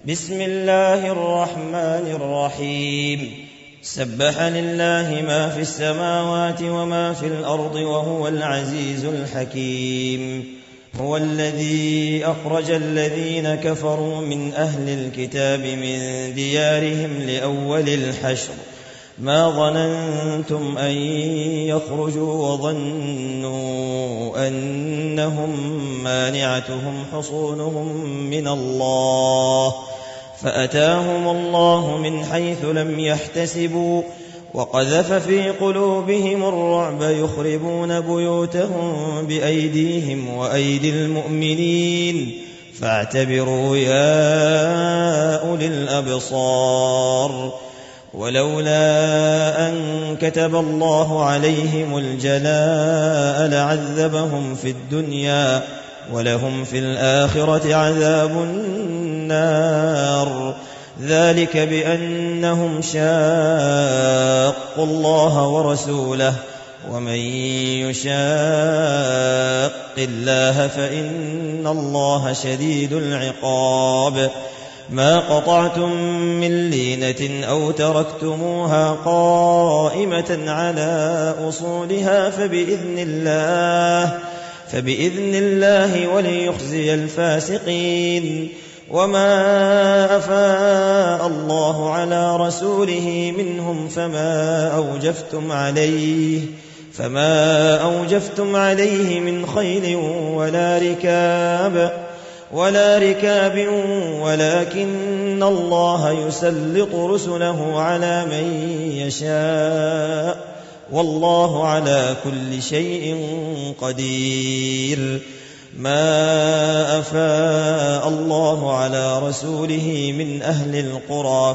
بسم الله الرحمن الرحيم. سبح لله ما في السماوات وما في الأرض وهو العزيز الحكيم. هو الذي أخرج الذين كفروا من أهل الكتاب من ديارهم لأول الحشر ما ظننتم أن يخرجوا وظنوا أنهم مانعتهم حصونهم من الله فأتاهم الله من حيث لم يحتسبوا وقذف في قلوبهم الرعب يخربون بيوتهم بأيديهم وأيدي المؤمنين فاعتبروا يا أولي الأبصار. ولولا أن كتب الله عليهم الجلاء لعذبهم في الدنيا ولهم في الآخرة عذاب النار ذلك بأنهم شاقوا الله ورسوله ومن يشاق الله فإن الله شديد العقاب. ما قطعتم من لينة أو تركتموها قائمة على أصولها فبإذن الله وليخزي الفاسقين. وما أفاء الله على رسوله منهم فما أوجفتم عليه من خيل ولا ركاب ولكن الله يسلط رسله على من يشاء والله على كل شيء قدير. ما أفاء الله على رسوله من أهل القرى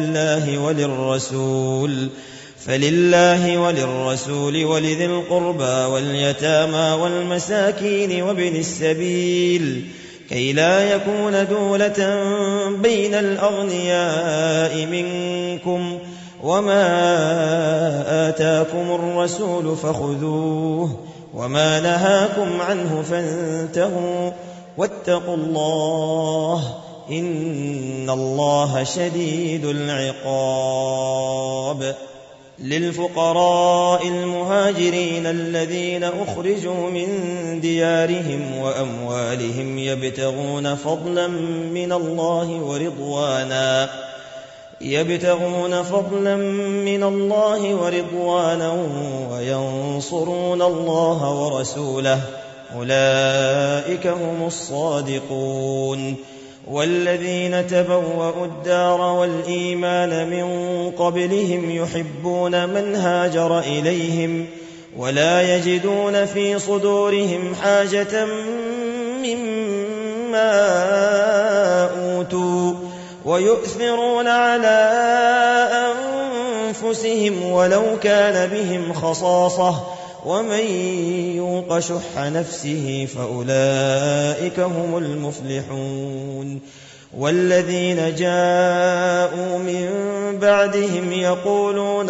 فلله وللرسول ولذي القربى واليتامى والمساكين وابن السبيل كي لا يكون دولة بين الأغنياء منكم وما آتاكم الرسول فخذوه وما نهاكم عنه فانتهوا واتقوا الله إن الله شديد العقاب. للفقراء المهاجرين الذين أخرجوا من ديارهم وأموالهم يبتغون فضلا من الله ورضوانا وينصرون الله ورسوله أولئك هم الصادقون. والذين تبوأوا الدار والإيمان من قبلهم يحبون من هاجر إليهم ولا يجدون في صدورهم حاجة مما أوتوا ويؤثرون على أنفسهم ولو كان بهم خصاصة ومن يوق شح نفسه فأولئك هم المفلحون. والذين جاءوا من بعدهم يقولون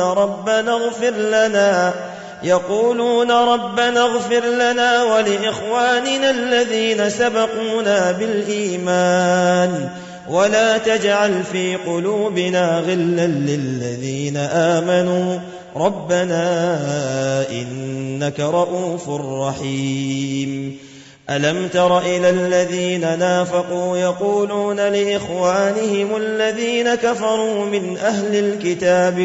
ربنا اغفر لنا ولإخواننا الذين سبقونا بالإيمان ولا تجعل في قلوبنا غلا للذين آمنوا ربنا إنك رؤوف رحيم. ألم تر إلى الذين نافقوا يقولون لإخوانهم الذين كفروا من أهل الكتاب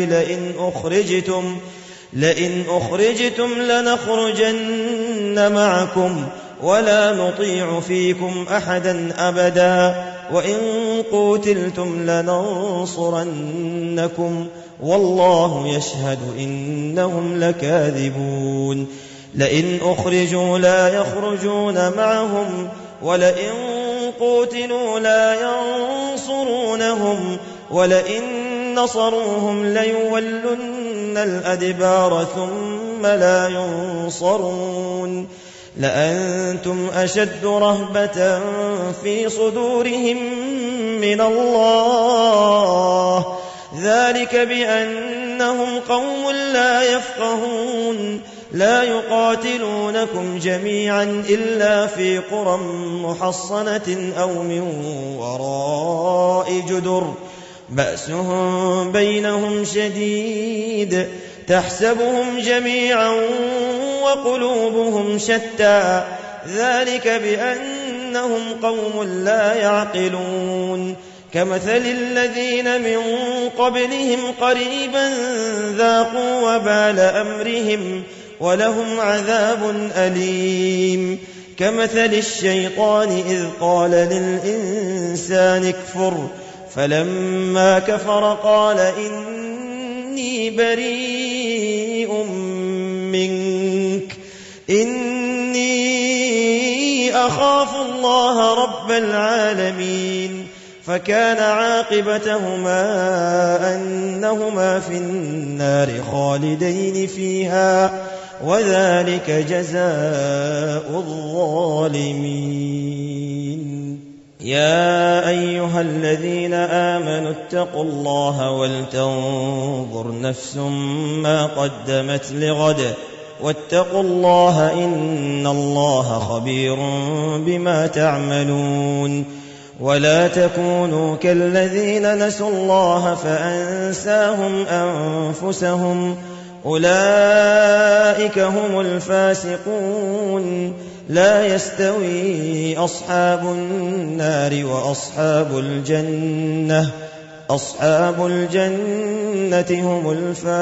لئن أخرجتم لنخرجن معكم ولا نطيع فيكم أحدا أبدا وإن قوتلتم لننصرنكم والله يشهد إنهم لكاذبون. لئن أخرجوا لا يخرجون معهم ولئن قوتلوا لا ينصرونهم ولئن نصروهم ليولن الأدبار ثم لا ينصرون. لأنتم أشد رهبة في صدورهم من الله ذلك بأنهم قوم لا يفقهون. لا يقاتلونكم جميعا إلا في قرى محصنة أو من وراء جدر بأسهم بينهم شديد تحسبهم جميعا وقلوبهم شتى ذلك بأنهم قوم لا يعقلون كمثل الذين من قبلهم قريبا ذاقوا وبال أمرهم ولهم عذاب أليم كمثل الشيطان إذ قال للإنسان اكفر فلما كفر قال إني بريء منك إني أخاف الله رب العالمين فكان عاقبتهما أنهما في النار خالدين فيها وذلك جزاء الظالمين يا أيها الذين آمنوا اتقوا الله ولتنظر نفس ما قدمت لغد واتقوا الله إن الله خبير بما تعملون ولا تكونوا كالذين نسوا الله فأنساهم أنفسهم أولئك هم الفاسقون لا يستوي أصحاب النار وأصحاب الجنة أصحاب الجنة هم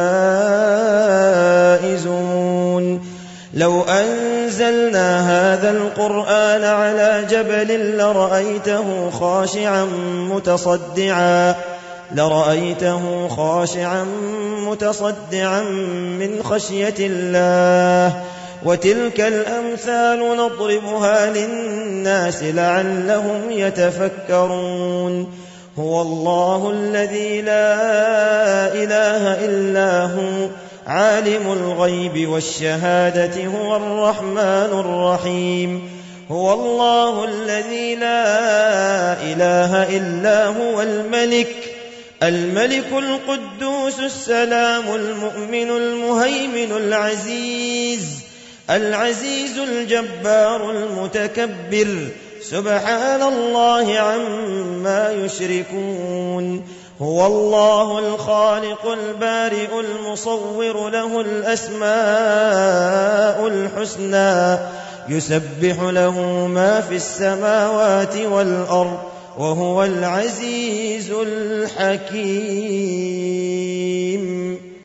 الفائزون لو أنزلنا هذا القرآن على جبل لرأيته خاشعا متصدعا من خشية الله وتلك الأمثال نضربها للناس لعلهم يتفكرون هو الله الذي لا إله إلا هو عالم الغيب والشهادة هو الرحمن الرحيم هو الله الذي لا إله إلا هو الملك القدوس السلام المؤمن المهيمن العزيز الجبار المتكبر سبحان الله عما يشركون هو الله الخالق البارئ المصور له الأسماء الحسنى يسبح له ما في السماوات والأرض وهو العزيز الحكيم